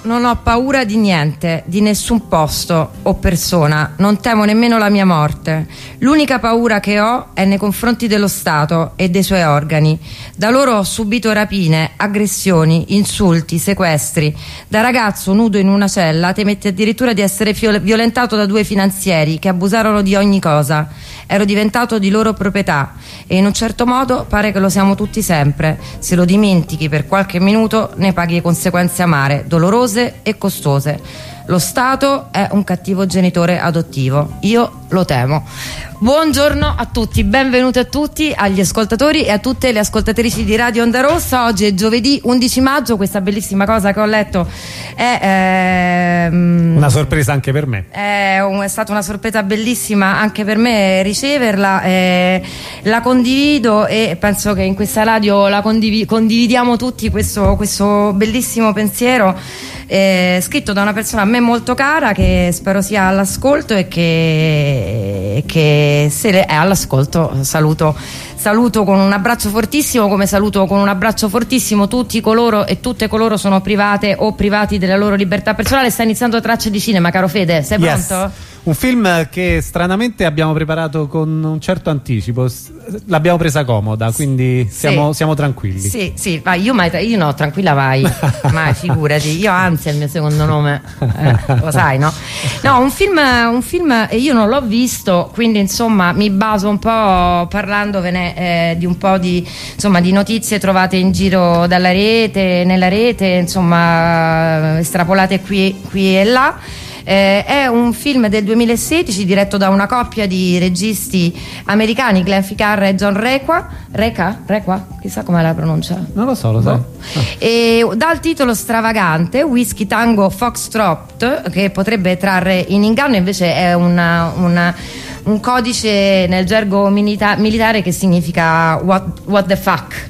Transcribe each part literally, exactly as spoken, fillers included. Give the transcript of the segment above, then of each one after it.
non ho paura di niente, di nessun posto o persona, non temo nemmeno la mia morte. L'unica paura che ho è nei confronti dello Stato e dei suoi organi. Da loro ho subito rapine, aggressioni, insulti, sequestri. Da ragazzo nudo in una cella temetti addirittura di essere violentato da due finanzieri che abusarono di ogni cosa. Ero diventato di loro proprietà e in un certo modo pare che lo siamo tutti sempre. Se lo dimentichi per qualche minuto ne paghi le conseguenze amare, dolorose e costose. Lo Stato è un cattivo genitore adottivo. Io lo temo. Buongiorno a tutti, benvenuti a tutti, agli ascoltatori e a tutte le ascoltatrici di Radio Onda Rossa. Oggi è giovedì undici maggio, questa bellissima cosa che ho letto è ehm, una sorpresa anche per me. È, un, è stata una sorpresa bellissima anche per me riceverla, eh, la condivido e penso che in questa radio la condiv- condividiamo tutti questo, questo bellissimo pensiero. Eh, scritto da una persona a me molto cara che spero sia all'ascolto e che, che se le, è all'ascolto saluto, saluto con un abbraccio fortissimo, come saluto con un abbraccio fortissimo tutti coloro e tutte coloro sono private o privati della loro libertà personale. Sta iniziando Tracce di Cinema, caro Fede, sei yes. pronto? Un film che stranamente abbiamo preparato con un certo anticipo, l'abbiamo presa comoda, quindi siamo, sì. siamo tranquilli. Sì, sì, vai, io, mai, io no, tranquilla vai, mai figurati, io anzi è il mio secondo nome, eh, lo sai, no? No, un film, un film, io non l'ho visto, quindi insomma mi baso un po' parlandovene eh, di un po' di, insomma, di notizie trovate in giro dalla rete, nella rete, insomma, estrapolate qui, qui e là. Eh, è un film del duemilasedici diretto da una coppia di registi americani, Glenn Ficarra e John Requa. Reca? Requa? Chissà com'è la pronuncia. Non lo so, lo sai. No. E dal titolo stravagante Whisky Tango Foxtrot, che potrebbe trarre in inganno, invece è una, una, un codice nel gergo milita- militare che significa what, what the fuck.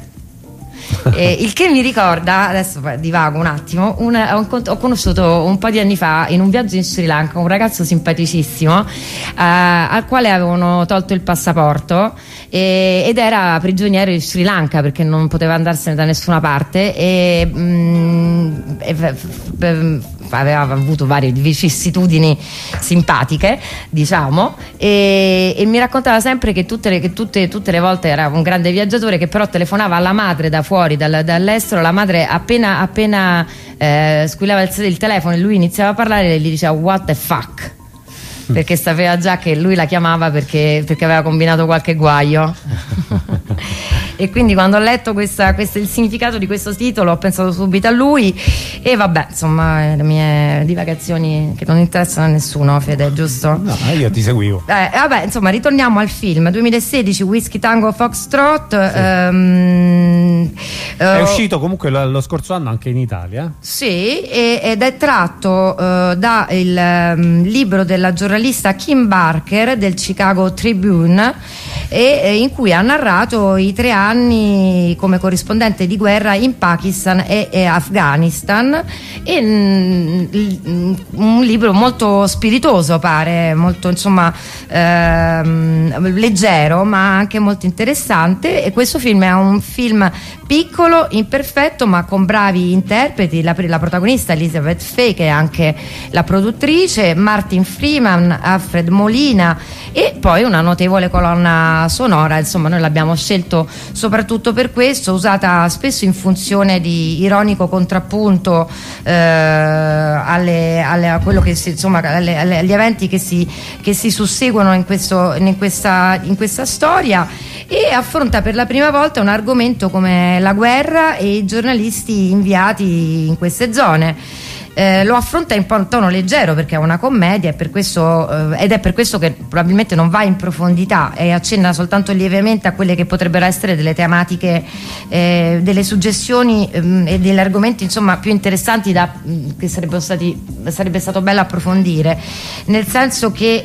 Eh, il che mi ricorda, adesso divago un attimo, una, ho, ho conosciuto un po' di anni fa in un viaggio in Sri Lanka un ragazzo simpaticissimo eh, al quale avevano tolto il passaporto eh, ed era prigioniero in Sri Lanka perché non poteva andarsene da nessuna parte e, mm, e f- f- aveva avuto varie vicissitudini simpatiche, diciamo, e, e mi raccontava sempre che, tutte le, che tutte, tutte le volte era un grande viaggiatore che però telefonava alla madre da fuori, dal, dall'estero. La madre appena, appena eh, squillava il, il telefono e lui iniziava a parlare e gli diceva what the fuck, perché sapeva già che lui la chiamava perché, perché aveva combinato qualche guaio. E quindi quando ho letto questa, questo, il significato di questo titolo ho pensato subito a lui e vabbè, insomma, le mie divagazioni che non interessano a nessuno, Fede, giusto? No, io ti seguivo. Eh, vabbè, insomma, ritorniamo al film duemilasedici, Whisky Tango Foxtrot. Sì. Um, è uh, uscito comunque lo, lo scorso anno anche in Italia. Sì, e, ed è tratto uh, da il um, libro della giornalista Kim Barker del Chicago Tribune e, e in cui ha narrato i tre anni come corrispondente di guerra in Pakistan e, e Afghanistan e mm, un libro molto spiritoso, pare molto, insomma, ehm, leggero ma anche molto interessante. E questo film è un film piccolo, imperfetto ma con bravi interpreti, la, la protagonista Elizabeth Fay che è anche la produttrice, Martin Freeman, Alfred Molina e poi una notevole colonna sonora. Insomma, noi l'abbiamo scelto soprattutto per questo, usata spesso in funzione di ironico contrappunto eh, alle, alle, a quello che si, insomma, alle, alle, agli eventi che si, che si susseguono in, questo, in, questa, in questa storia, e affronta per la prima volta un argomento come la guerra e i giornalisti inviati in queste zone. Eh, lo affronta in un tono leggero perché è una commedia e per questo, eh, ed è per questo che probabilmente non va in profondità e accenna soltanto lievemente a quelle che potrebbero essere delle tematiche, eh, delle suggestioni ehm, e degli argomenti, insomma, più interessanti da, che sarebbero stati, sarebbe stato bello approfondire, nel senso che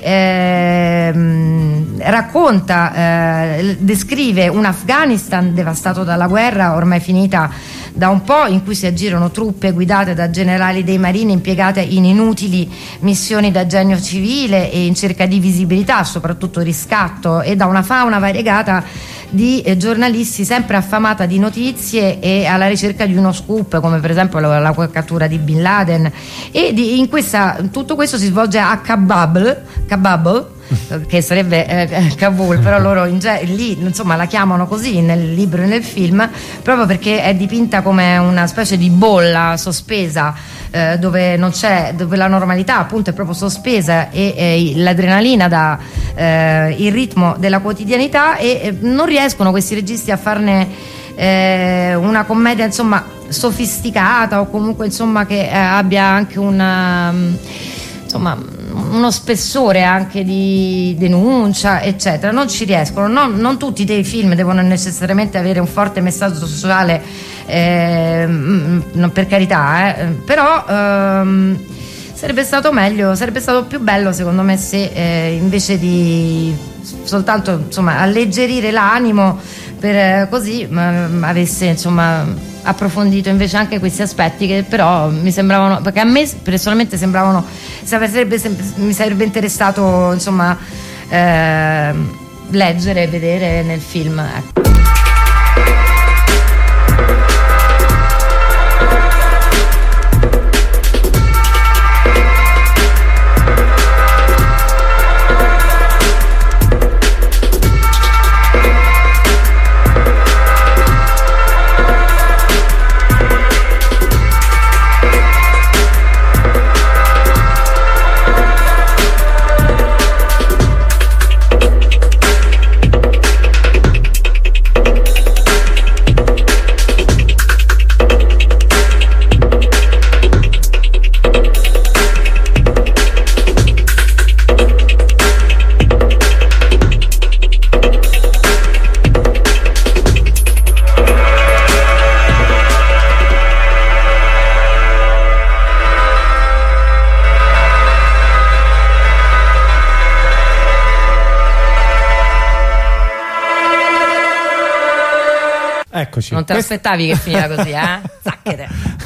ehm, racconta, eh, descrive un Afghanistan devastato dalla guerra ormai finita da un po', in cui si aggirano truppe guidate da generali dei marini impiegate in inutili missioni da genio civile e in cerca di visibilità, soprattutto riscatto, e da una fauna variegata di eh, giornalisti sempre affamata di notizie e alla ricerca di uno scoop, come per esempio la, la cattura di Bin Laden, e di, in questa, tutto questo si svolge a Kabul, Kabul che sarebbe eh, Kabul, però loro in ge- lì insomma la chiamano così nel libro e nel film proprio perché è dipinta come una specie di bolla sospesa, eh, dove non c'è, dove la normalità appunto è proprio sospesa e eh, l'adrenalina dà eh, il ritmo della quotidianità, e eh, non riescono questi registi a farne eh, una commedia insomma sofisticata, o comunque insomma che eh, abbia anche una insomma uno spessore anche di denuncia eccetera. Non ci riescono. Non, non tutti dei film devono necessariamente avere un forte messaggio sociale, eh, per carità, eh, però ehm, sarebbe stato meglio, sarebbe stato più bello secondo me se eh, invece di soltanto insomma alleggerire l'animo per eh, così m- avesse insomma approfondito invece anche questi aspetti che però mi sembravano, perché a me personalmente sembravano, sarebbe, mi sarebbe interessato insomma eh, leggere e vedere nel film, ecco. Eccoci. Non te Quest... l'aspettavi che finiva così, eh? Zacchete.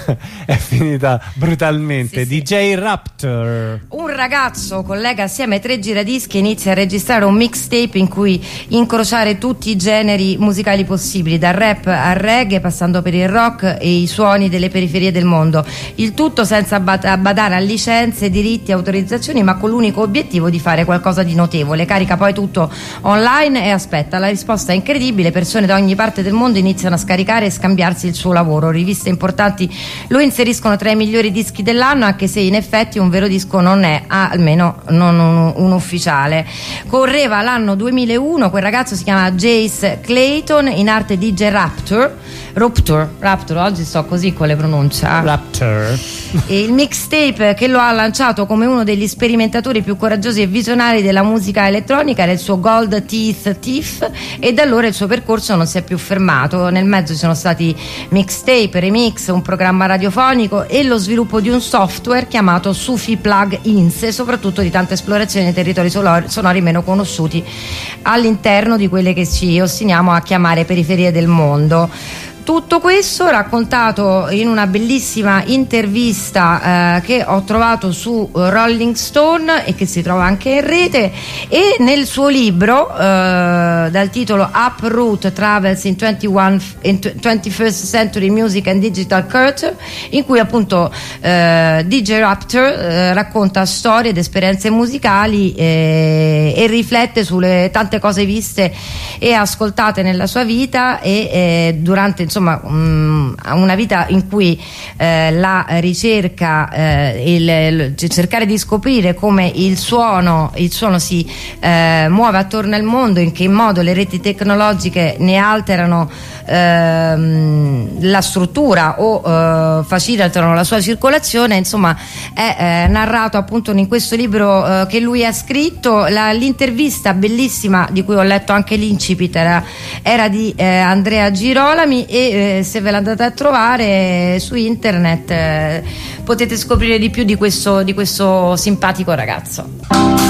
È finita brutalmente. Sì, D J sì. Raptor. Un ragazzo collega assieme tre giradischi e inizia a registrare un mixtape in cui incrociare tutti i generi musicali possibili, dal rap al reggae passando per il rock e i suoni delle periferie del mondo. Il tutto senza badare a licenze, diritti, autorizzazioni, ma con l'unico obiettivo di fare qualcosa di notevole. Carica poi tutto online e aspetta. La risposta è incredibile, persone da ogni parte del mondo iniziano a scaricare e scambiarsi il suo lavoro. Riviste importanti lo inseriscono tra i migliori dischi dell'anno, anche se in effetti un vero disco non è, almeno non un, un ufficiale. Correva l'anno duemilauno, quel ragazzo si chiama Jace Clayton, in arte D J Raptor. Raptor, Raptor, oggi sto così con le pronunce. Eh? Raptor. E il mixtape che lo ha lanciato come uno degli sperimentatori più coraggiosi e visionari della musica elettronica era il suo Gold Teeth Thief, e da allora il suo percorso non si è più fermato. Nel mezzo ci sono stati mixtape, remix, un programma radiofonico e lo sviluppo di un software chiamato Sufi Plug-ins, e soprattutto di tante esplorazioni nei territori sonori meno conosciuti all'interno di quelle che ci ostiniamo a chiamare periferie del mondo. Tutto questo raccontato in una bellissima intervista eh, che ho trovato su Rolling Stone e che si trova anche in rete, e nel suo libro eh, dal titolo Uproot Travels in, ventuno, in twenty-first Century Music and Digital Culture, in cui appunto eh, D J Raptor eh, racconta storie ed esperienze musicali eh, e riflette sulle tante cose viste e ascoltate nella sua vita e eh, durante insomma um, una vita in cui eh, la ricerca eh, il, il, cercare di scoprire come il suono il suono si eh, muove attorno al mondo, in che modo le reti tecnologiche ne alterano ehm, la struttura o eh, facilitano la sua circolazione. Insomma è eh, narrato appunto in questo libro eh, che lui ha scritto. La, l'intervista bellissima di cui ho letto anche l'incipit era, era di eh, Andrea Girolami, e eh, se ve l'andate a trovare su internet eh, potete scoprire di più di questo, di questo simpatico ragazzo.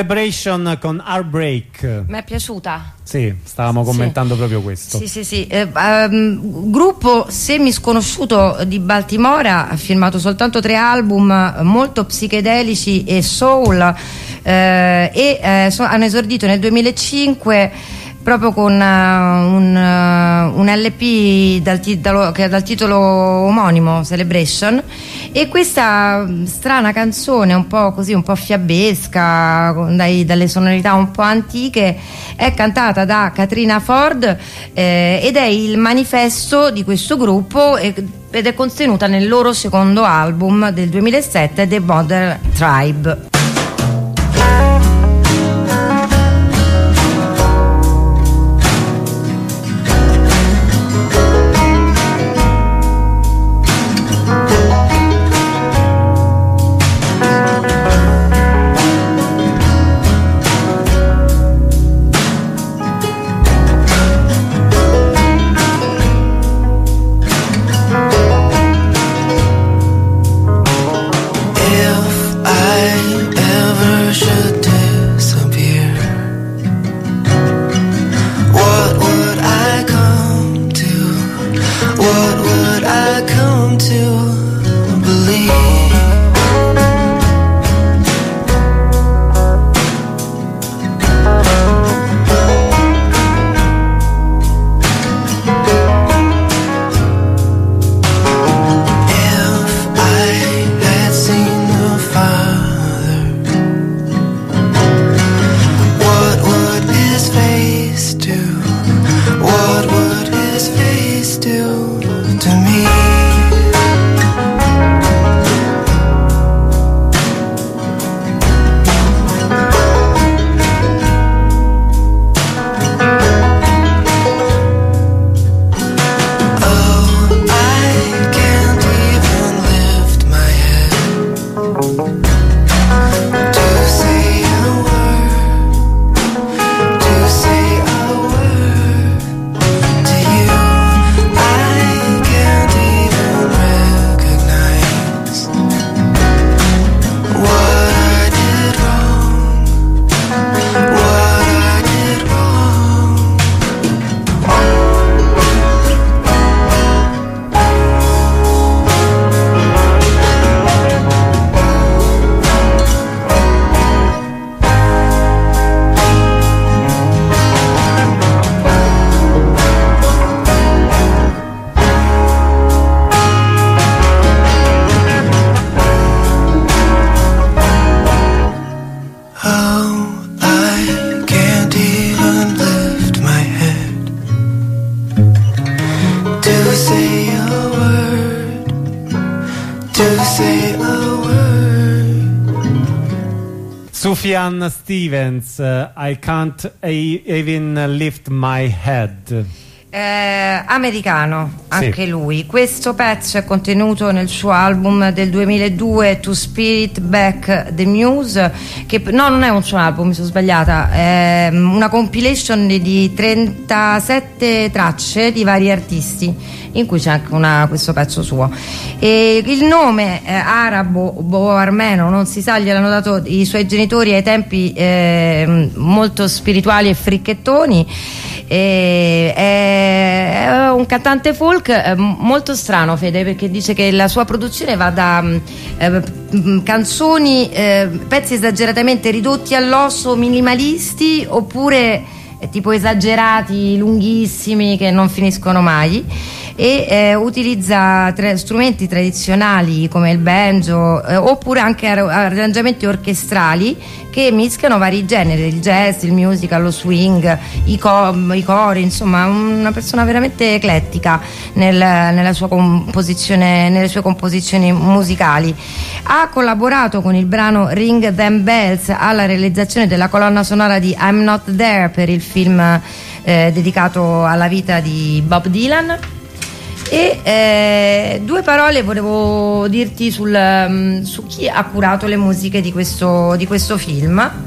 Celebration con Heartbreak. Mi è piaciuta. Sì, stavamo commentando sì. proprio questo. Sì, sì, sì. Eh, um, gruppo semi sconosciuto di Baltimora, ha firmato soltanto tre album molto psichedelici e soul, eh, e eh, so, hanno esordito nel duemilacinque proprio con uh, un, uh, un L P dal, titolo, che ha dal titolo omonimo, Celebration, e questa strana canzone un po' così, un po' fiabesca, dai, dalle sonorità un po' antiche, è cantata da Katrina Ford, eh, ed è il manifesto di questo gruppo, ed è contenuta nel loro secondo album del duemilasette, The Modern Tribe. Sufjan Stevens, uh, I Can't Even Lift My Head. Eh, americano anche sì. lui. Questo pezzo è contenuto nel suo album del duemiladue, To Spirit Back the Muse, che no, non è un suo album, mi sono sbagliata, è una compilation di trentasette tracce di vari artisti, in cui c'è anche una, questo pezzo suo. E il nome eh, arabo o armeno non si sa, gliel'hanno dato i suoi genitori ai tempi eh, molto spirituali e fricchettoni. E è un cantante folk eh, molto strano, Fede, perché dice che la sua produzione va da eh, canzoni, eh, pezzi esageratamente ridotti all'osso, minimalisti, oppure eh, tipo esagerati, lunghissimi, che non finiscono mai, e eh, utilizza tre strumenti tradizionali come il banjo, eh, oppure anche arrangiamenti orchestrali che mischiano vari generi, il jazz, il musical, lo swing, i, co i cori, insomma una persona veramente eclettica nel, nella sua composizione, nelle sue composizioni musicali. Ha collaborato con il brano Ring Them Bells alla realizzazione della colonna sonora di I'm Not There per il film eh, dedicato alla vita di Bob Dylan. E eh, due parole volevo dirti sul, um, su chi ha curato le musiche di questo, di questo film.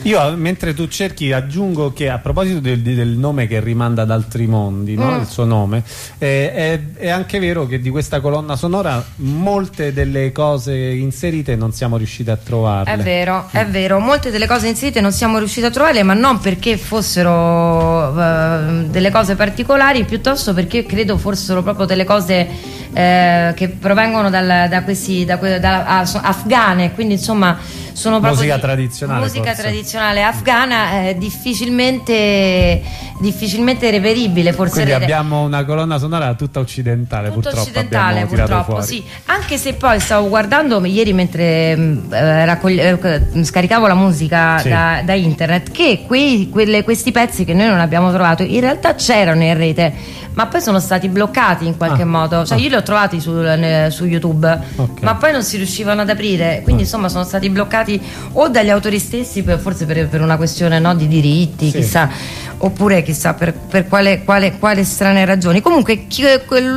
Io, mentre tu cerchi, aggiungo che a proposito del, del nome che rimanda ad altri mondi, no? mm. il suo nome, eh, è, è anche vero che di questa colonna sonora molte delle cose inserite non siamo riusciti a trovarle. È vero, è vero, molte delle cose inserite non siamo riusciti a trovarle, ma non perché fossero uh, delle cose particolari, piuttosto perché credo fossero proprio delle cose eh, che provengono dal, da questi da, da, uh, afghane, quindi insomma sono proprio musica di, tradizionale musica forse. tradizionale afghana, eh, difficilmente difficilmente reperibile forse. Quindi abbiamo una colonna sonora tutta occidentale, Tutto purtroppo occidentale purtroppo fuori. Sì, anche se poi stavo guardando ieri mentre eh, raccogli- eh, scaricavo la musica sì. da, da internet, che quei, quelle, questi pezzi che noi non abbiamo trovato in realtà c'erano in rete, ma poi sono stati bloccati in qualche ah. modo, cioè ah. io li ho trovati su, ne, su YouTube, okay. ma poi non si riuscivano ad aprire, quindi ah. insomma sono stati bloccati o dagli autori stessi, per, forse per, per una questione, no, di diritti, sì. chissà, oppure chissà per, per quale, quale, quale strane ragioni. Comunque chi,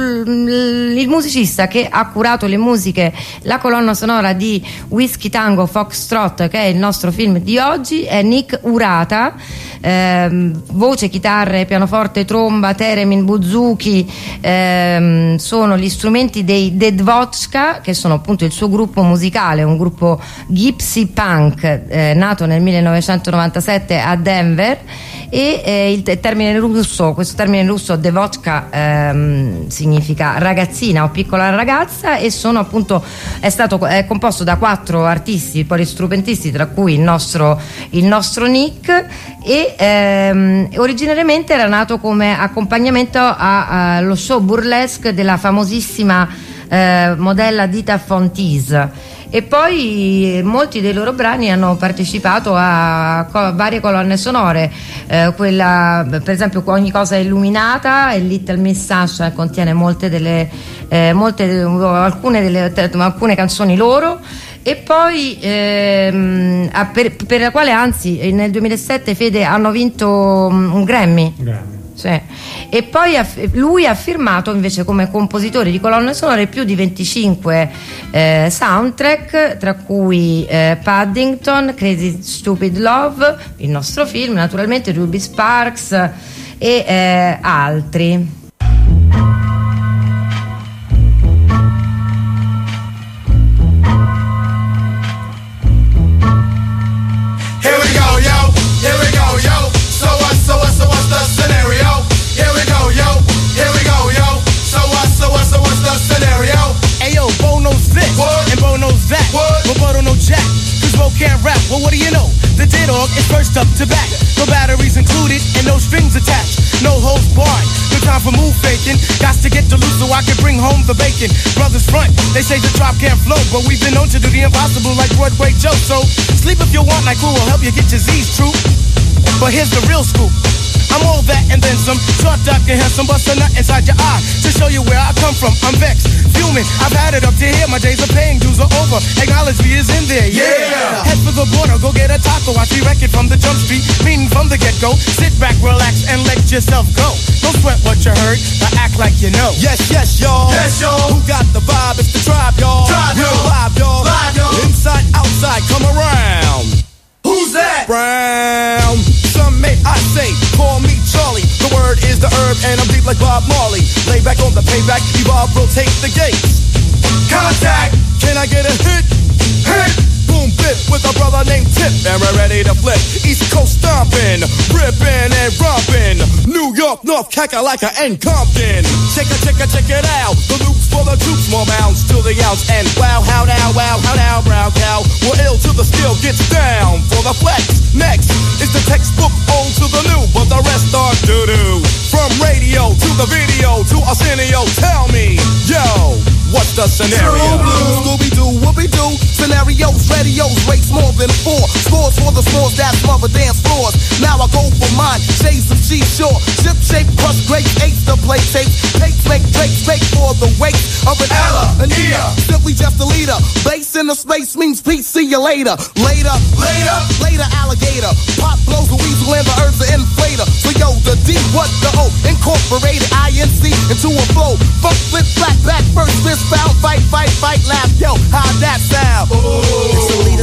quel, il musicista che ha curato le musiche, la colonna sonora di Whiskey Tango Foxtrot, che è il nostro film di oggi, è Nick Urata. ehm, voce, chitarre, pianoforte, tromba, theremin, buzuki, ehm, sono gli strumenti dei Dead Vodka, che sono appunto il suo gruppo musicale, un gruppo gypsy punk eh, nato nel millenovecentonovantasette a Denver. E eh, il termine russo, questo termine russo Devochka ehm, significa ragazzina o piccola ragazza, e sono appunto è stato è composto da quattro artisti polistrumentisti, tra cui il nostro il nostro Nick, e ehm, originariamente era nato come accompagnamento allo show burlesque della famosissima eh, modella Dita Von Teese. E poi molti dei loro brani hanno partecipato a co- varie colonne sonore, eh, quella per esempio Ogni cosa è illuminata, e Little Miss Sunshine contiene molte delle eh, molte alcune delle alcune canzoni loro. E poi ehm, per, per la quale anzi nel duemilasette Fede hanno vinto un Grammy. Grammy. Sì. E poi lui ha firmato invece come compositore di colonne sonore più di venticinque eh, soundtrack, tra cui eh, Paddington, Crazy Stupid Love, il nostro film naturalmente, Ruby Sparks e eh, altri. Can't rap, well what do you know? The Didog is first up to back. No batteries included and no strings attached. No holds barred, no time for move faking. Got to get to loose so I can bring home the bacon. Brothers front, they say the drop can't flow, but we've been known to do the impossible like Broadway Joe. So sleep if you want, like who will help you get your Z's true. But here's the real scoop. I'm all that and then some. Short, dark, and handsome, bust a nut inside your eye to show you where I come from. I'm vexed, fuming. I've had it up to here. My days of paying dues are over. Acknowledge me is in there. Yeah. yeah. Head for the border, go get a taco. Watch me wreck it from the jump street. Meaning from the get-go. Sit back, relax, and let yourself go. Don't sweat what you heard, but act like you know. Yes, yes, y'all. Yes, y'all. Who got the vibe? It's the tribe, y'all. Tribe, y'all. Live, y'all. Live, y'all. Inside, outside, come around. Who's that? Brown. Some may I say, call me Charlie. The word is the herb, and I'm deep like Bob Marley. Lay back on the payback, evolve, rotate the gates. Contact. Can I get a hit? Hit. Boom, bip with a brother named Tip, and we're ready to flip. East Coast stomping, ripping and romping. New York, North, Kakalaka, and Compton. Check it, check it, check it out. The loops for the troops, more mounds to the ounce. And wow, how now, wow, how now, brown cow. We're ill till the skill gets down for the flex. Next is the textbook old to the new, but the rest are doo-doo. From radio to the video to Arsenio, tell me, yo, what's the scenario? Scooby-Doo, whoopie-doo, scenarios, radios, rates more than four. Scores for the scores that smother dance floors. Now I go for mine, shades of seashore. Ship shape, crush grapes, eights to play tapes. Tapes make drapes, fake for the weight of an Ella, Anita. Simply just a leader. Base in the space means peace, see you later. Later, later, later alligator. Pop blows the weasel and the herbs are inflator. So yo, the D, what the O, incorporated I N C into a flow. Funk, flip, flat, back, first, fist, foul, fight, fight, fight, laugh. Yo, how'd that sound? Ooh. It's a leader quest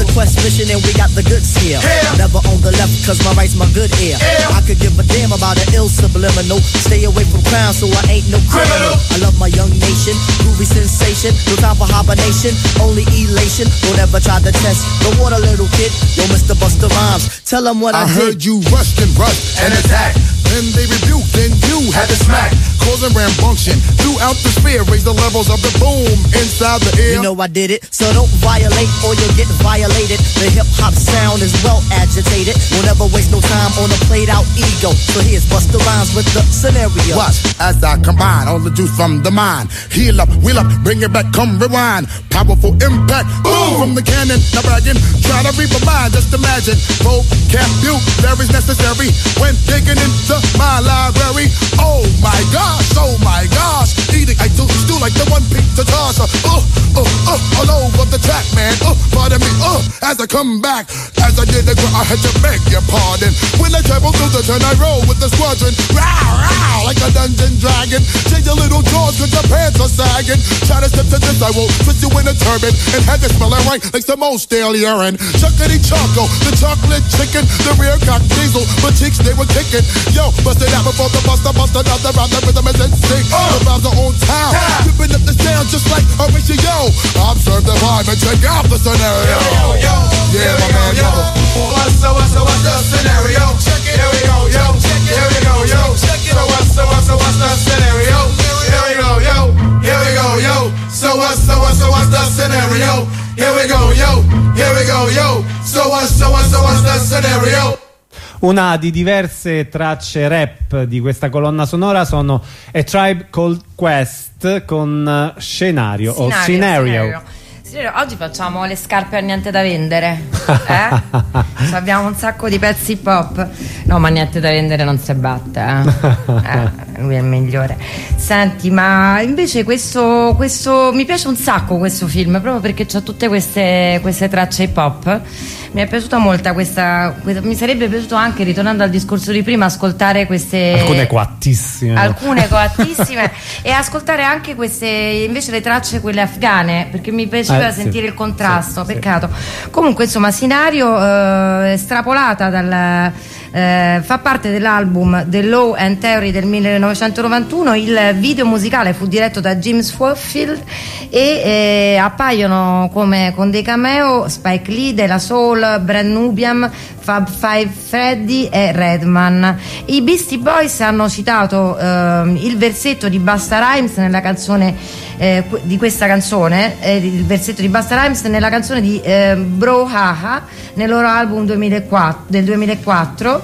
position and we got the goods here. Yeah. Never on the left cause my right's my good ear. Yeah. I could give a damn about an ill subliminal. Stay away from crime so I ain't no criminal. I love my young nation, groovy sensation. No time for hibernation, only elation. Don't ever try to test the water, little kid. Yo, Mister Busta Rhymes, tell them what I, I did. heard you rushed and rushed and attacked. Then they rebuked, then you had to smack. Causing rambunction throughout the sphere. Raise the levels of the boom inside the air. You know I did it, so don't violate or you'll get violated. The hip-hop sound is well agitated. We'll never waste no time on a played-out ego. So here's Busta Rhymes with the scenario. Watch as I combine all the juice from the mind. Heal up, wheel up, bring it back, come rewind. Powerful impact, boom, from the cannon. Now bragging, try to reap a mind, just imagine. Vocabulary is necessary when digging into my library. Oh my gosh, oh my gosh. Eating, I do stew like the one pizza toss. Uh, uh, uh, uh, all over the track, man. Uh, pardon me, uh, as I come back. As I did the girl, I had to beg your pardon. When I travel through the turn, I roll with the squadron. Row, row, like a dungeon dragon. Change your little jaws cause your pants are sagging. Try to step to this, I will twist you in a turban. And have it smelling right like some old stale urine. Chuckity choco, the chocolate chicken. The rear cock diesel, but cheeks they were kicking. Yo, bust it out before the buster, buster out the round, the rhythm is instinct. The vibes are on town, whipping up the sound just like a ratio. Observe the vibe and check out the scenario. Yo, yo, yeah, my man, yo. What's the, what's the, what's the scenario? Check it. Here we go, yo. Check it. Here we go, yo. Check it. So what's the, what's the, what's the scenario? Here we go, yo. Here we go, yo. So what's the, what's the, what's the scenario? Here we go, yo. Here we go, yo. So what's the, what's the, what's the scenario? Una di diverse tracce rap di questa colonna sonora sono A Tribe Called Quest con Scenario o Scenario. Oggi facciamo le scarpe a niente da vendere, eh? Abbiamo un sacco di pezzi hip hop. No, ma niente da vendere non si batte, eh? Eh, lui è il migliore. Senti, ma invece questo, questo mi piace un sacco questo film, proprio perché c'ha tutte queste, queste tracce hip hop. Mi è piaciuta molto questa, questa. Mi sarebbe piaciuto anche, ritornando al discorso di prima, ascoltare queste. Alcune coattissime. Alcune coattissime e ascoltare anche queste, invece le tracce quelle afghane, perché mi piaceva eh, sentire sì, il contrasto. Sì, peccato. Sì. Comunque, insomma, Scenario eh, estrapolata dal. Eh, fa parte dell'album The Law and Theory del millenovecentonovantuno. Il video musicale fu diretto da James Hetfield e eh, appaiono come con dei cameo Spike Lee, De La Soul, Brand Nubian, Fab Five Freddy e Redman. I Beastie Boys hanno citato eh, il versetto di Busta Rhymes nella canzone eh, di questa canzone eh, il versetto di Busta Rhymes nella canzone di eh, Bro Haha nel loro album duemilaquattro, del duemilaquattro.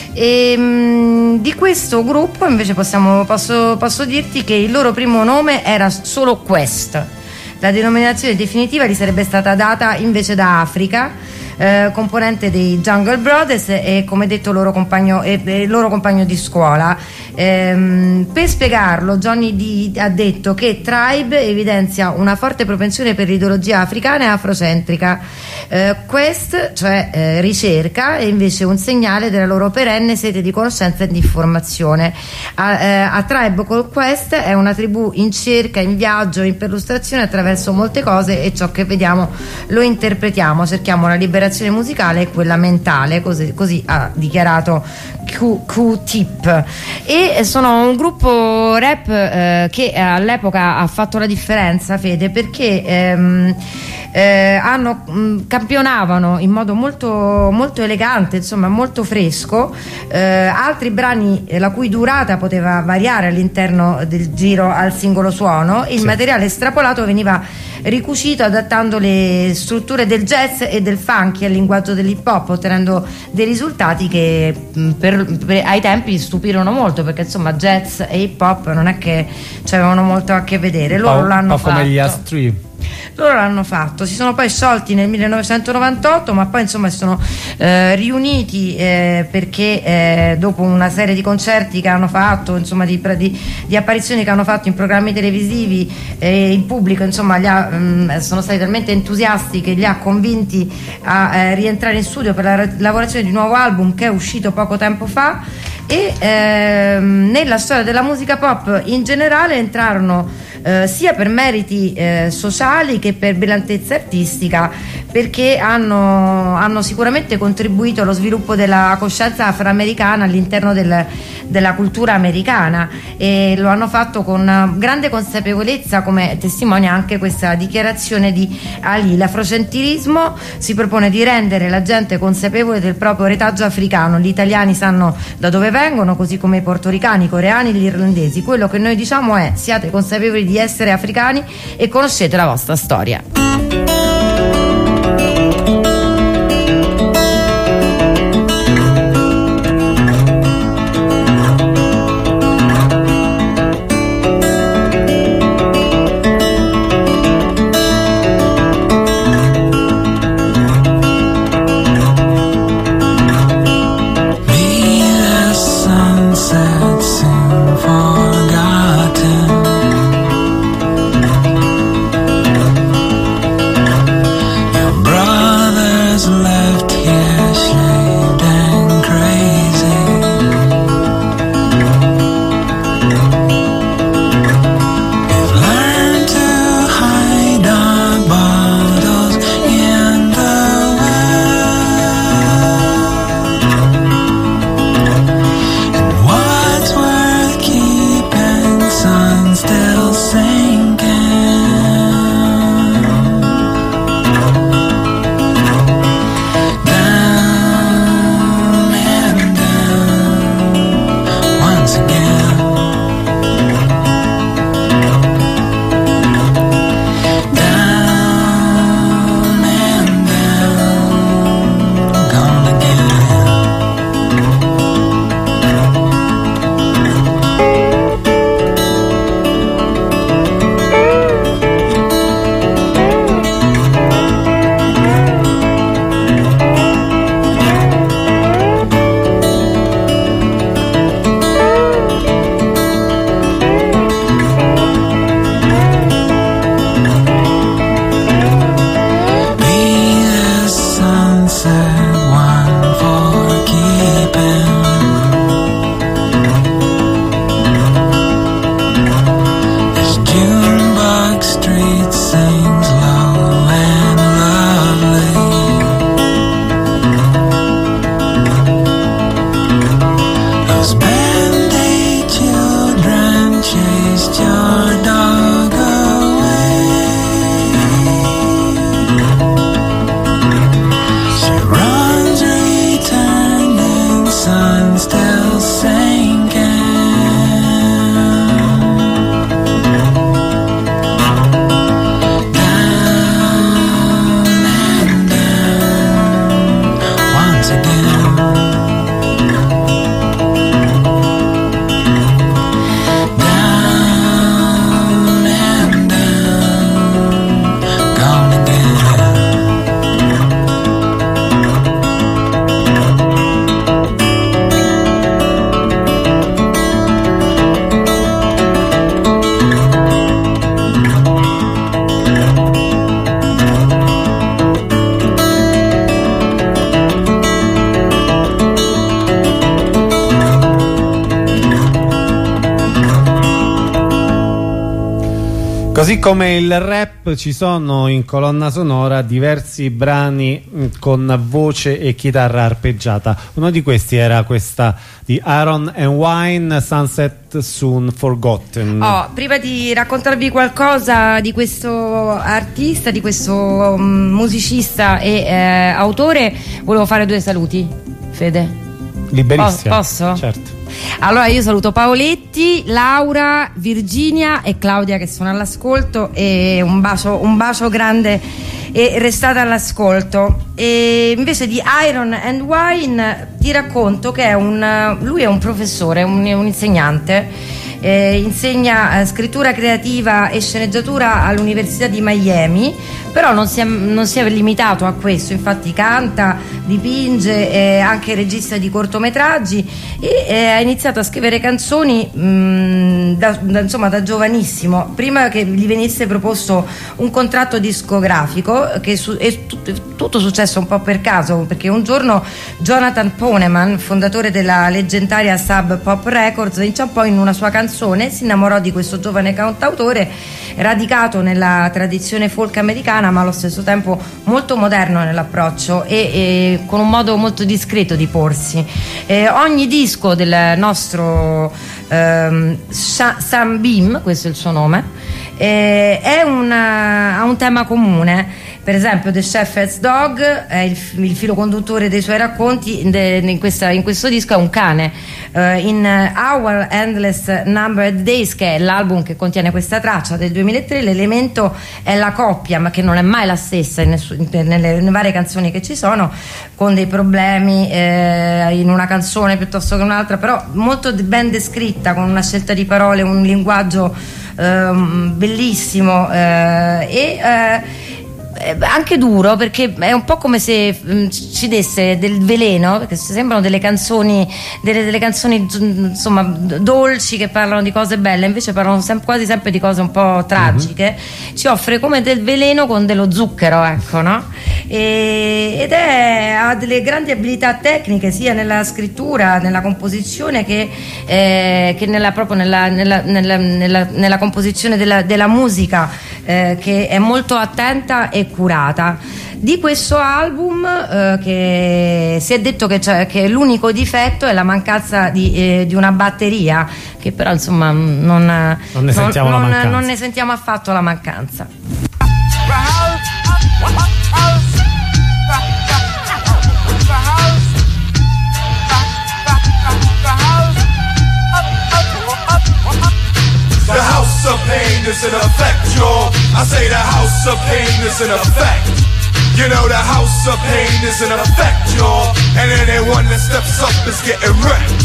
E, mh, di questo gruppo invece possiamo, posso, posso dirti che il loro primo nome era solo Quest. La denominazione definitiva gli sarebbe stata data invece da Africa, eh, componente dei Jungle Brothers e, come detto, loro compagno, e, e loro compagno di scuola. Ehm, per spiegarlo, Johnny D ha detto che Tribe evidenzia una forte propensione per l'ideologia africana e afrocentrica. Eh, Quest, cioè eh, ricerca, è invece un segnale della loro perenne sete di conoscenza e di informazione. A, eh, a Tribe Called Quest è una tribù in cerca, in viaggio, in perlustrazione attraverso molte cose e ciò che vediamo lo interpretiamo, cerchiamo la liberazione musicale e quella mentale, così, così ha dichiarato Q, Q-Tip. E sono un gruppo rap eh, che all'epoca ha fatto la differenza, Fede, perché ehm, eh, hanno mh, campionavano in modo molto, molto elegante, insomma molto fresco, eh, altri brani la cui durata poteva variare all'interno del giro al singolo suono. Il sì. materiale estrapolato veniva ricucito adattando le strutture del jazz e del funky al linguaggio dell'hip hop, ottenendo dei risultati che per, per, ai tempi stupirono molto, perché insomma jazz e hip hop non è che avevano molto a che vedere. Loro un l'hanno po' fatto come gli Astri. Loro l'hanno fatto, si sono poi sciolti nel millenovecentonovantotto, ma poi insomma si sono eh, riuniti eh, perché eh, dopo una serie di concerti che hanno fatto, insomma di, di, di apparizioni che hanno fatto in programmi televisivi, eh, il pubblico insomma li ha, mh, sono stati talmente entusiasti che li ha convinti a eh, rientrare in studio per la lavorazione di un nuovo album che è uscito poco tempo fa. e ehm, nella storia della musica pop in generale entrarono eh, sia per meriti eh, sociali che per brillantezza artistica, perché hanno, hanno sicuramente contribuito allo sviluppo della coscienza afroamericana all'interno del, della cultura americana, e lo hanno fatto con grande consapevolezza, come testimonia anche questa dichiarazione di Ali. L'afrocentrismo si propone di rendere la gente consapevole del proprio retaggio africano. Gli italiani sanno da dove vengono, così come i portoricani, i coreani, gli irlandesi. Quello che noi diciamo è: siate consapevoli di essere africani e conoscete la vostra storia. Così come il rap, ci sono in colonna sonora diversi brani con voce e chitarra arpeggiata. Uno di questi era questa di Aaron and Wine, Sunset Soon Forgotten. Oh, prima di raccontarvi qualcosa di questo artista, di questo um, musicista e eh, autore, volevo fare due saluti. Fede? Liberissimo. Posso? Certo. Allora io saluto Paoletti, Laura, Virginia e Claudia che sono all'ascolto, e un bacio, un bacio grande, e restate all'ascolto. E invece di Iron and Wine ti racconto che è un, lui è un professore, un, un insegnante. Eh, insegna eh, scrittura creativa e sceneggiatura all'Università di Miami, però non si è, non si è limitato a questo, infatti canta, dipinge, è anche regista di cortometraggi e eh, ha iniziato a scrivere canzoni mh, da, da, insomma, da giovanissimo, prima che gli venisse proposto un contratto discografico, che su, è tutto, tutto successo un po' per caso, perché un giorno Jonathan Poneman, fondatore della leggendaria Sub Pop Records, inciampò in una sua canzone, si innamorò di questo giovane cantautore radicato nella tradizione folk americana ma allo stesso tempo molto moderno nell'approccio e, e con un modo molto discreto di porsi. Eh, ogni disco del nostro ehm, Sam Beam, questo è il suo nome, eh, è una, ha un tema comune. Per esempio The Shepherd's Dog è il, il filo conduttore dei suoi racconti, de, in, questa, in questo disco è un cane. Uh, in Our Endless Numbered Days, che è l'album che contiene questa traccia del duemilatré, l'elemento è la coppia, ma che non è mai la stessa in nessu, nelle, nelle varie canzoni che ci sono, con dei problemi eh, in una canzone piuttosto che un'altra, però molto ben descritta, con una scelta di parole, un linguaggio eh, bellissimo eh, e eh, anche duro, perché è un po' come se mh, ci desse del veleno, perché sembrano delle canzoni delle, delle canzoni insomma dolci che parlano di cose belle, invece parlano sem- quasi sempre di cose un po' tragiche. Mm-hmm. Ci offre come del veleno con dello zucchero, ecco, no? E, ed è, ha delle grandi abilità tecniche sia nella scrittura, nella composizione che, eh, che nella, proprio nella, nella, nella, nella, nella composizione della, della musica, eh, che è molto attenta e curata. Di questo album eh, che si è detto che, c'è, che l'unico difetto è la mancanza di, eh, di una batteria, che però insomma non, non, ne, sentiamo non, la mancanza. non ne sentiamo affatto la mancanza. The house of pain is in effect, y'all. I say the house of pain is in effect. You know the house of pain is in effect, y'all. And anyone that steps up is getting wrecked.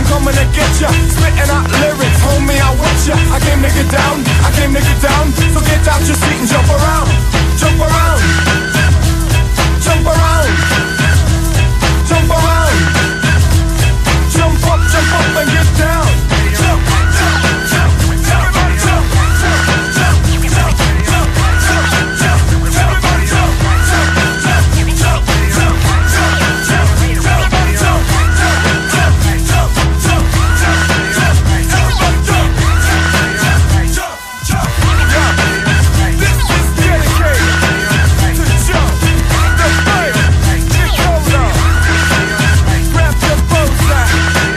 Spitting out lyrics, homie, I with ya. I came to get down, I came to get down. So get Get out your seat and jump around, jump around, jump around, jump around, jump up, jump up and get down. Jump, jump, jump, everybody jump, jump, jump, jump, jump, jump, jump, everybody jump, jump, jump, jump, jump, jump, jump, everybody jump, jump, jump, jump, jump, jump, everybody jump, jump, jump, jump. This is dedicated to Joe, the player, Nicola. Grab your bullseye.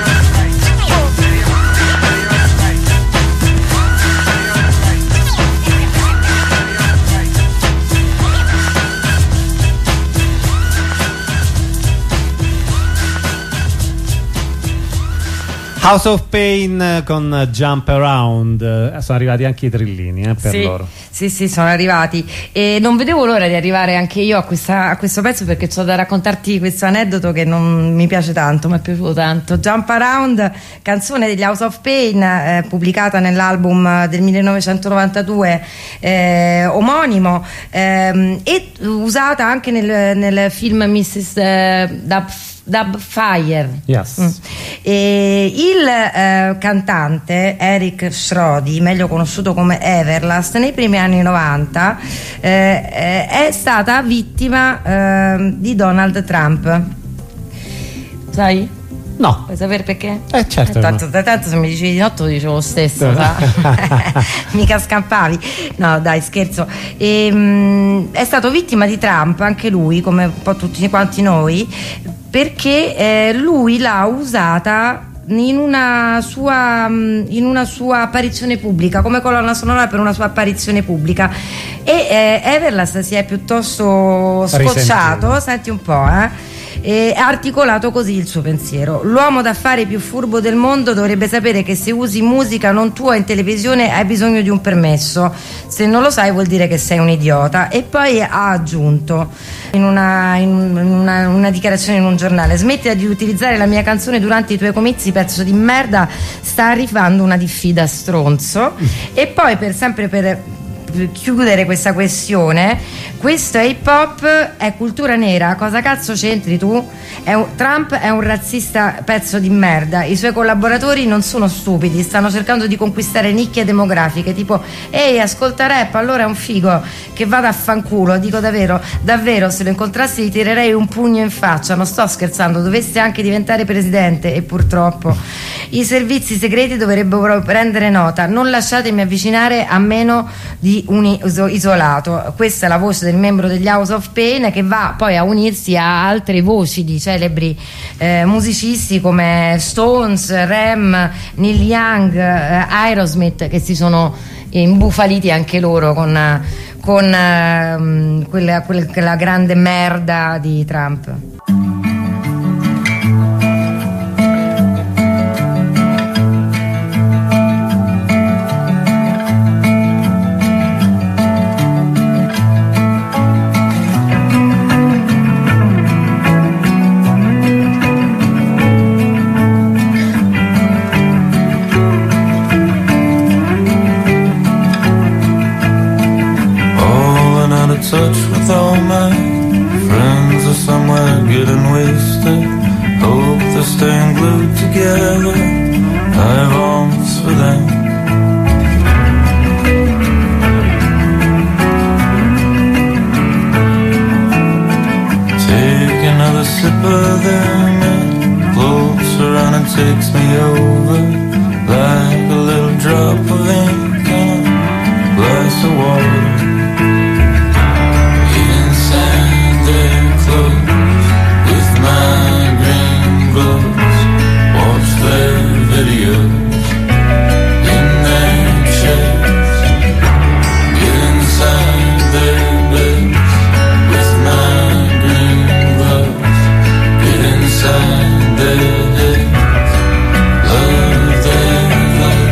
House of Pain con Jump Around. Eh, sono arrivati anche i trillini eh, per sì, loro. Sì, sì, sono arrivati e non vedevo l'ora di arrivare anche io a, questa, a questo pezzo, perché c'ho da raccontarti questo aneddoto che non mi piace tanto, mi è piaciuto tanto. Jump Around, canzone degli House of Pain, eh, pubblicata nell'album del millenovecentonovantadue eh, omonimo, ehm, e usata anche nel, nel film missus Eh, Dubf- Dubfire. Yes. Mm. E il eh, cantante Eric Schrodi, meglio conosciuto come Everlast, nei primi anni novanta eh, eh, è stata vittima eh, di Donald Trump. Sai? No. Vuoi sapere perché? Eh certo. Eh, tanto, tanto se mi dicevi di no te lo dicevo lo stesso, sa? Mica scampavi. No dai, scherzo. E, mh, è stato vittima di Trump anche lui, come un po' tutti quanti noi, perché eh, lui l'ha usata in una sua in una sua apparizione pubblica, come colonna sonora per una sua apparizione pubblica, e eh, Everlast si è piuttosto scocciato. Risentito. Senti un po', eh e ha articolato così il suo pensiero: l'uomo d'affari più furbo del mondo dovrebbe sapere che se usi musica non tua in televisione hai bisogno di un permesso, se non lo sai vuol dire che sei un idiota. E poi ha aggiunto in una, in una, una dichiarazione in un giornale: smettila di utilizzare la mia canzone durante i tuoi comizi, pezzo di merda, sta arrivando una diffida, stronzo. E poi, per sempre per chiudere questa questione, questo è hip hop, è cultura nera, cosa cazzo c'entri tu? È un, Trump è un razzista pezzo di merda, i suoi collaboratori non sono stupidi, stanno cercando di conquistare nicchie demografiche tipo ehi ascolta rap, allora è un figo, che vada a fanculo, dico davvero, davvero se lo incontrassi gli tirerei un pugno in faccia, non sto scherzando, dovesse anche diventare presidente. E purtroppo i servizi segreti dovrebbero prendere nota, non lasciatemi avvicinare a meno di un isolato. Questa è la voce del membro degli House of Pain, che va poi a unirsi a altre voci di celebri eh, musicisti come Stones, Rem, Neil Young, eh, Aerosmith, che si sono imbufaliti anche loro con, con eh, quella, quella grande merda di Trump. Touch with all my friends are somewhere getting wasted. Hope they're staying glued together. I have arms for them. Take another sip of their mint, floats around and takes me over like a little drop of ink in a glass of water. With my green gloves, watch their videos in their chairs, get inside their beds. With my green gloves, get inside their heads, love their lives.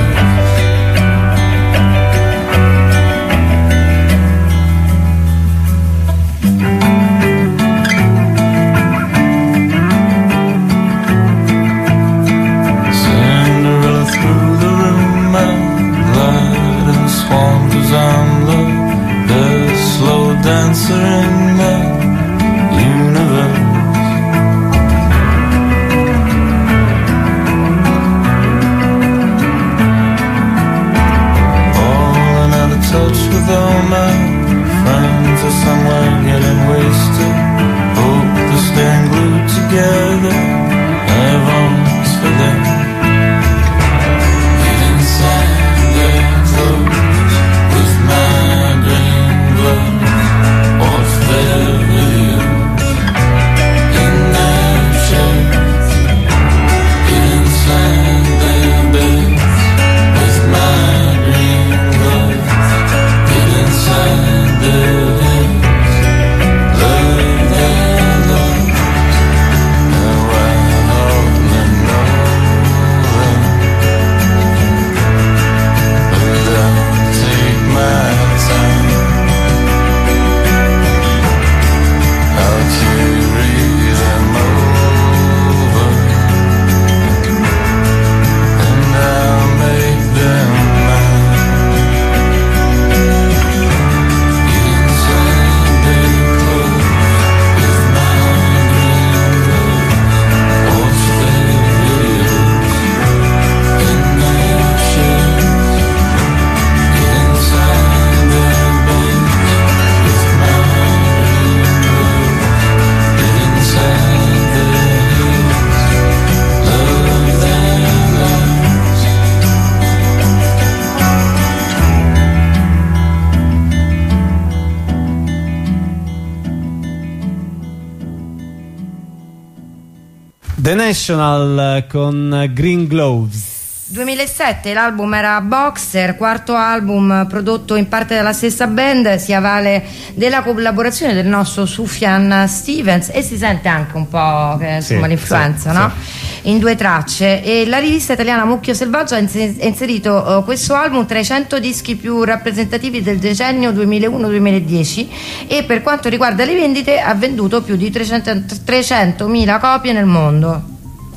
The National con Green Gloves. duemilasette l'album era Boxer, quarto album prodotto in parte dalla stessa band, si avvale della collaborazione del nostro Sufjan Stevens e si sente anche un po' che, insomma, sì, l'influenza, sì, no? Sì. In due tracce, e la rivista italiana Mucchio Selvaggio ha inserito uh, questo album tra i cento dischi più rappresentativi del decennio duemilauno duemiladieci, e per quanto riguarda le vendite ha venduto più di trecentomila copie nel mondo.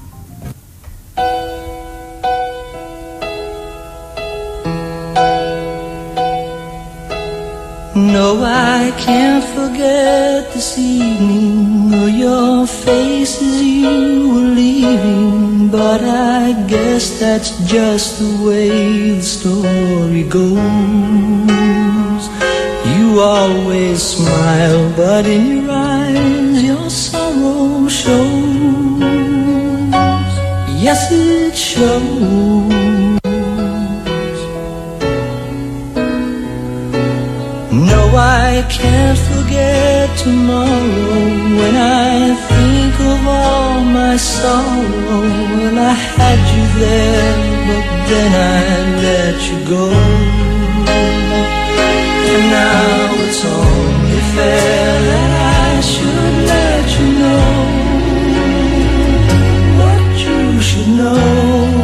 No, I can't forget this evening or your face as you were leaving, but I guess that's just the way the story goes. You always smile, but in your eyes your sorrow shows. Yes, it shows. No, I can't forget tomorrow when I think of all my sorrow. Well, I had you there, but then I let you go. And now it's only fair that I should let you know what you should know.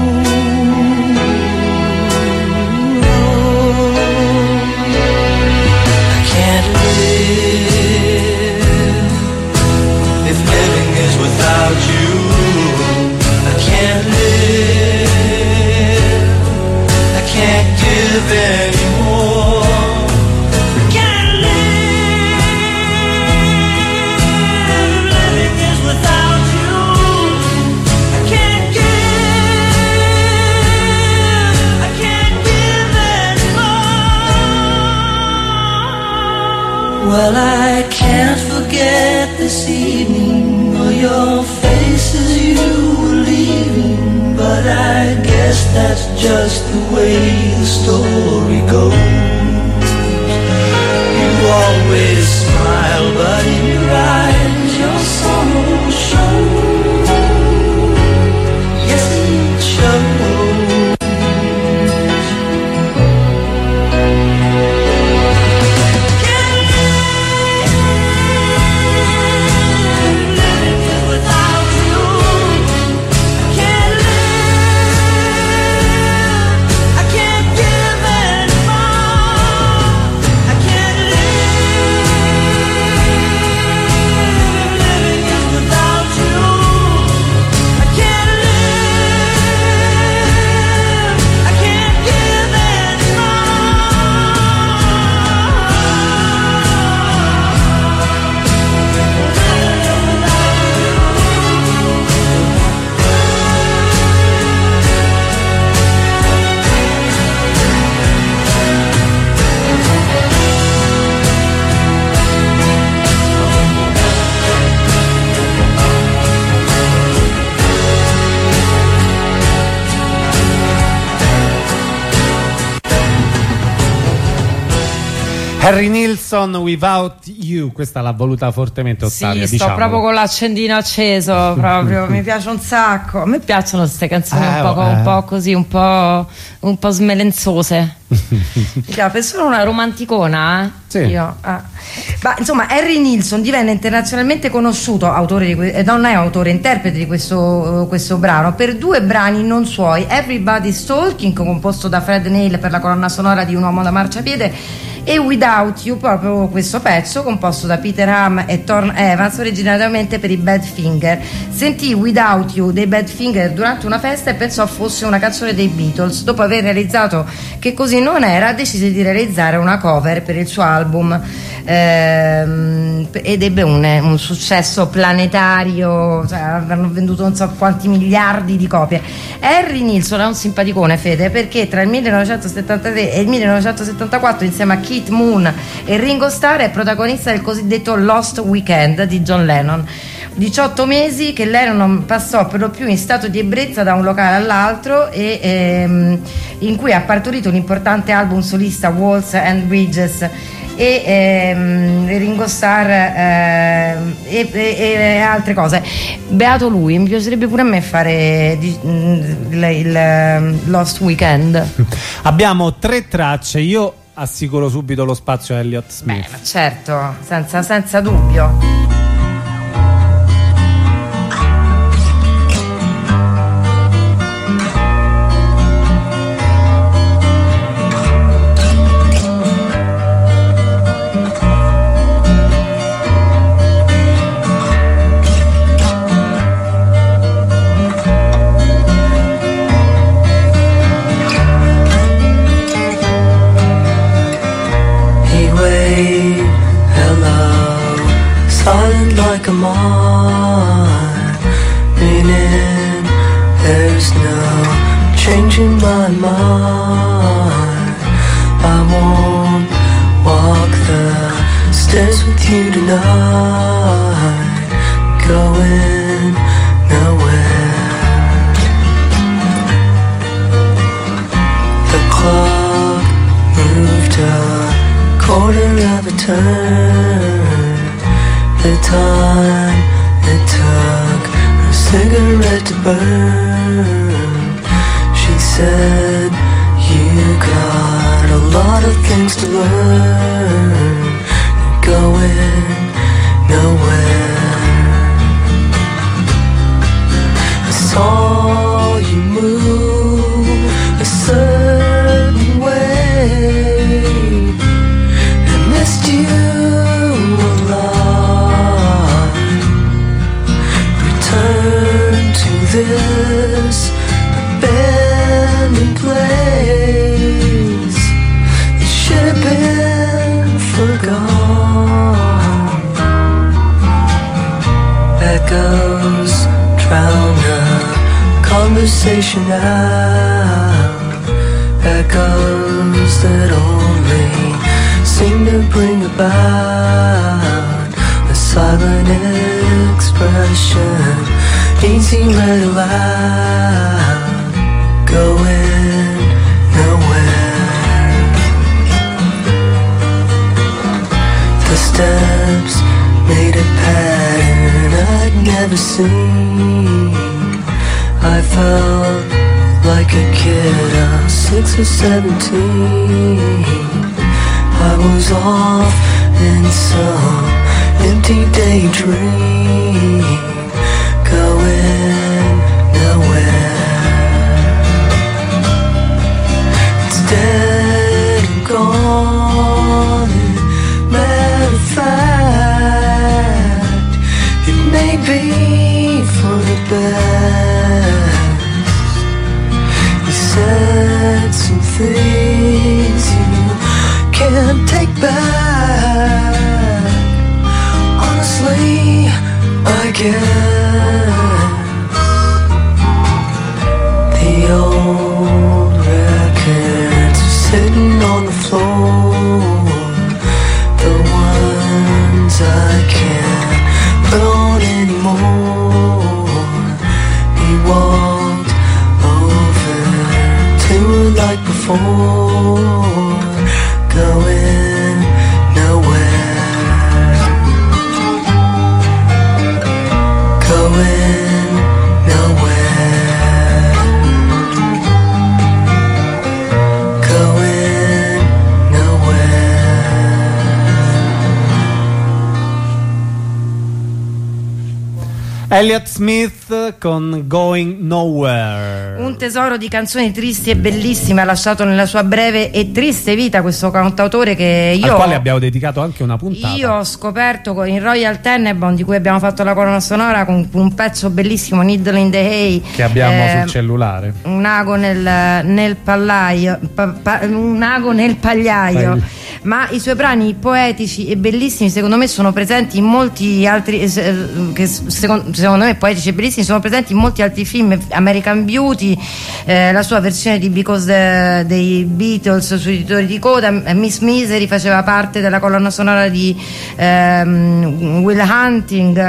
Without you, I can't live. I can't give anymore. I can't live. Living is without you. I can't give. I can't give anymore. Well, I can't forget this evening, your face as you were leaving, but I guess that's just the way the story goes. You always smile, but in your eyes your sorrow shows. Yes, it shows. Harry Nilsson, Without You, questa l'ha voluta fortemente Ottavia. Sì, sto diciamolo. proprio con l'accendino acceso, proprio, mi piace un sacco. A me piacciono queste canzoni eh, un, po', eh. un po' così, un po', un po' smelenzose. Mi piace, sono una romanticona, eh? Sì. Io, eh. Ma insomma, Harry Nilsson divenne internazionalmente conosciuto, autore di que- eh, non è autore, interprete di questo, uh, questo brano, per due brani non suoi: Everybody's Talking, composto da Fred Neil per la colonna sonora di Un uomo da marciapiede, e Without You, proprio questo pezzo composto da Peter Ham e Thorn Evans, originariamente per i Badfinger. Sentì Without You dei Badfinger durante una festa e pensò fosse una canzone dei Beatles. Dopo aver realizzato che così non era, decise di realizzare una cover per il suo album, ehm, ed ebbe un, un successo planetario, cioè avranno venduto non so quanti miliardi di copie. Harry Nilsson è un simpaticone, Fede, perché tra il millenovecentosettantatré e il millenovecentosettantaquattro, insieme a Keith Moon e Ringo Starr, è protagonista del cosiddetto Lost Weekend di John Lennon. diciotto mesi che Lennon passò per lo più in stato di ebbrezza da un locale all'altro, e ehm, in cui ha partorito un importante album solista, Walls and Bridges. e ehm, Ringo Starr eh, e, e, e altre cose. Beato lui, mi piacerebbe pure a me fare di, il, il Lost Weekend. Abbiamo tre tracce, io assicuro subito lo spazio a Elliott Smith. Beh, ma certo, senza, senza dubbio. Like a mine, meaning there's no changing my mind. I won't walk the stairs with you tonight, going nowhere. The clock moved a quarter of a turn. The time it took her cigarette to burn. She said, you got a lot of things to learn. You're going nowhere. I saw you move a certain way. I missed you a lot. Return to this abandoned place. It should have been forgone. Echoes drown a conversation out. Echoes that only seem to bring about a silent expression, easy read aloud, going nowhere. The steps made a pattern I'd never seen. I felt like a kid of six or seventeen. I was off in some empty daydream, going nowhere. It's dead and gone, and matter of fact, it may be for the best. You said some things you can't take back. Honestly, I guess the old records are sitting on the floor, the ones I can't put on anymore. He walked over to her like before, going nowhere, going nowhere, going nowhere. Elliott Smith con Going Nowhere. Un tesoro di canzoni tristi e bellissime ha lasciato nella sua breve e triste vita questo cantautore che io, al quale abbiamo dedicato anche una puntata. Io ho scoperto in Royal Tenenbaum, di cui abbiamo fatto la colonna sonora, con un pezzo bellissimo, Needle in the Hay, che abbiamo eh, sul cellulare. Un ago nel, nel pallaio, pa, pa, un ago nel pagliaio. Pagli. Ma i suoi brani poetici e bellissimi, secondo me, sono presenti in molti altri, eh, che secondo, secondo me poetici e bellissimi sono presenti in molti altri film. American Beauty, eh, la sua versione di Because the, dei Beatles sui editori di coda, Miss Misery faceva parte della colonna sonora di ehm, Will Hunting,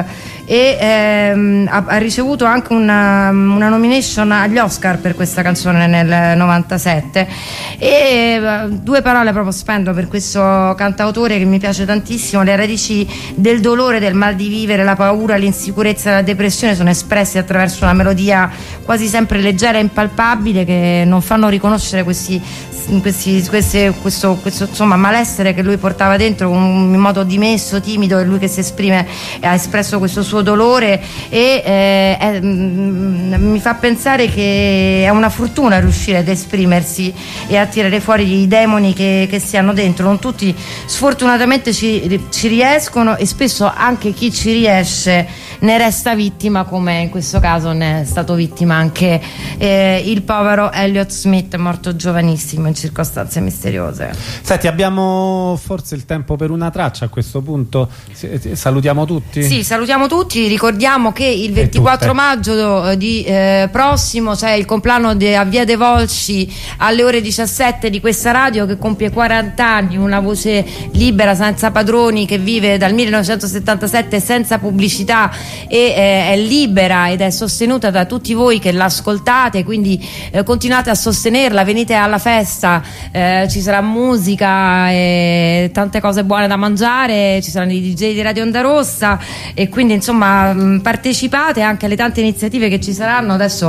e ehm, ha, ha ricevuto anche una, una nomination agli Oscar per questa canzone nel novantasette. E uh, due parole proprio spendo per questo cantautore che mi piace tantissimo. Le radici del dolore, del mal di vivere, la paura, l'insicurezza e la depressione sono espressi attraverso una melodia quasi sempre leggera e impalpabile, che non fanno riconoscere questi, questi, queste, questo, questo insomma malessere che lui portava dentro in modo dimesso, timido. È lui che si esprime, ha espresso questo suo dolore e eh, è, mm, mi fa pensare che è una fortuna riuscire ad esprimersi e a tirare fuori i demoni che, che si hanno dentro. Non tutti sfortunatamente ci, ci riescono, e spesso anche chi ci riesce ne resta vittima, come in questo caso ne è stato vittima anche eh, il povero Elliott Smith, morto giovanissimo in circostanze misteriose. Senti, abbiamo forse il tempo per una traccia a questo punto. Salutiamo tutti? Sì, salutiamo tutti. Ricordiamo che il ventiquattro maggio di eh, prossimo c'è il compleanno di a Via dei Volsci alle ore diciassette di questa radio che compie quaranta anni, una voce libera, senza padroni, che vive dal millenovecentosettantasette senza pubblicità e eh, è libera ed è sostenuta da tutti voi che l'ascoltate, quindi eh, continuate a sostenerla, venite alla festa, eh, ci sarà musica e tante cose buone da mangiare, ci saranno i D J di Radio Onda Rossa, e quindi insomma mh, partecipate anche alle tante iniziative che ci saranno adesso.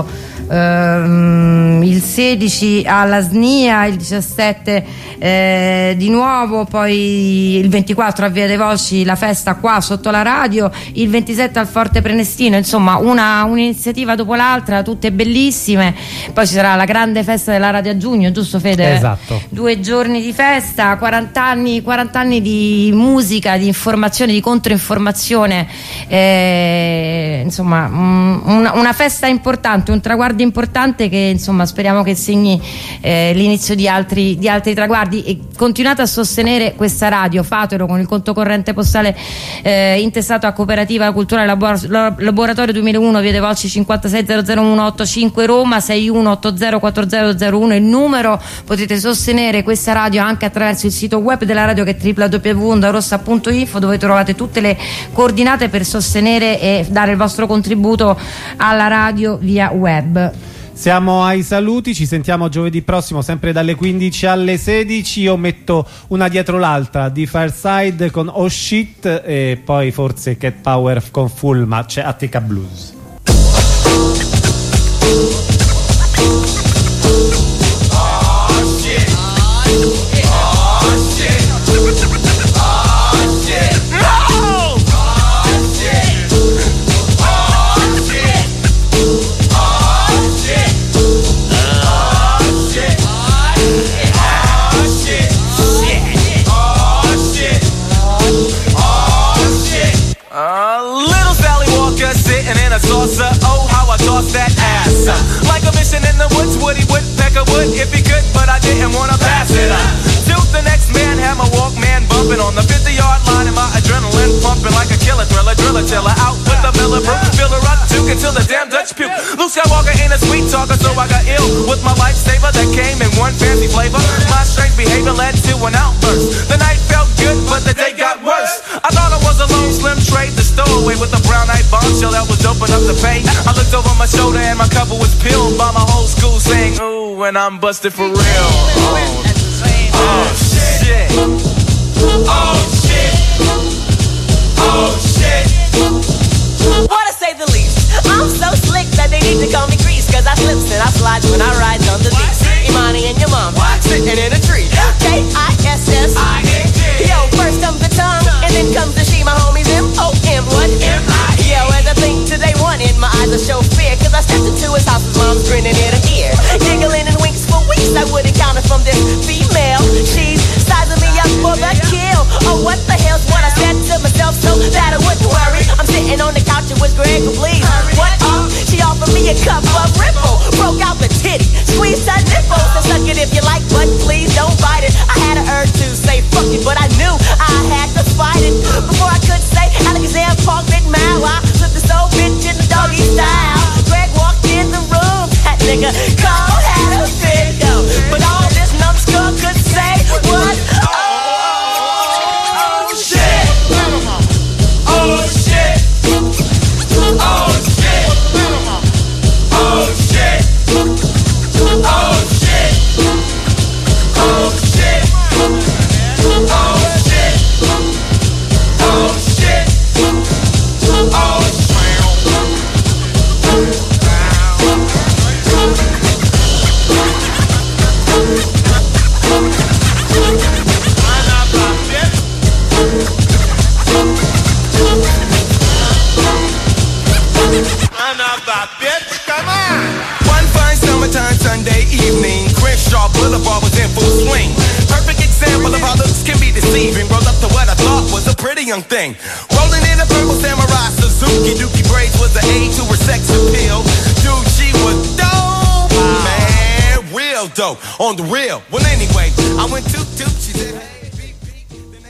Ehm, il sedici alla S N I A, il diciassette eh, di nuovo, poi il ventiquattro a Via dei Volsci la festa qua sotto la radio, il ventisette al Forte Prenestino, insomma una, un'iniziativa dopo l'altra, tutte bellissime. Poi ci sarà la grande festa della radio a giugno, giusto Fede? Esatto. Due giorni di festa, quaranta anni, quaranta anni di musica, di informazione, di controinformazione, eh, insomma mh, una, una festa importante, un traguardo importante che insomma speriamo che segni eh, l'inizio di altri, di altri traguardi. E continuate a sostenere questa radio, fatelo con il conto corrente postale eh, intestato a Cooperativa Culturale Labor- Laboratorio duemilauno, Via dei Volsci cinquantasei zero zero uno ottantacinque Roma, sei uno otto zero quattro zero zero uno il numero. Potete sostenere questa radio anche attraverso il sito web della radio, che è w w w punto onda rossa punto info, dove trovate tutte le coordinate per sostenere e dare il vostro contributo alla radio via web. Siamo ai saluti, ci sentiamo giovedì prossimo sempre dalle quindici alle sedici. Io metto una dietro l'altra di Fireside con Oh Shit e poi forse Cat Power con Full, ma c'è Attica Blues. Saucer, oh how I toss that ass uh, like a mission in the woods, Woody Woodpecker would if he could, but I didn't wanna pass it uh, to the next man, have my Walkman bumping on the fifty yard line, and my adrenaline pumping like a killer thriller, driller tiller out with the Miller Brew, fill her up, juke until the damn Dutch puke. Luke Skywalker ain't a sweet talker, so I got ill with my lifesaver that came in one fancy flavor. My strange behavior led to an outburst. The night felt good, but the day got worse. I thought I was a lone slim trade, the stowaway with a brown eyed bombshell that was open up the pay. I looked over my shoulder and my cover was peeled by my whole school saying, ooh, and I'm busted for real. Oh, oh shit. Oh shit. Oh shit. What to say the least, I'm so slick that they need to call me Grease, cause I slips and I slides when I ride on the beach. Imani and your mom sitting in a tree. K I S S I N G. Yo, first comes the tongue, and then comes the she, my homies M O M. What? M I E. Yo, as I think today one in my eyes, I show fear, cause I stepped into his house, his mom's grinning ear to ear, giggling and winks for weeks. I wouldn't count it from this female. She's sizing me up for the kill. Oh, what the hell's what I said to myself so that I wouldn't worry. I'm sitting on the couch, it was Greg, please. What up? She offered me a cup of Ripple, broke out the titty, squeezed her nipple. So suck it if you like, but please don't bite it. I had an urge to say fuck it, but I knew I had to fight it. Before I could say Alexander Park, big mouth, I flipped this old bitch in the doggy style. Greg walked in the room, that nigga cold had a fit though, but all this numbskull could say was oh, oh shit, oh shit. young thing. Rolling in a purple samurai Suzuki. Dookie braids was the A to her sex appeal. Dude, she was dope, man. Real dope, on the real. Well, anyway, I went to, to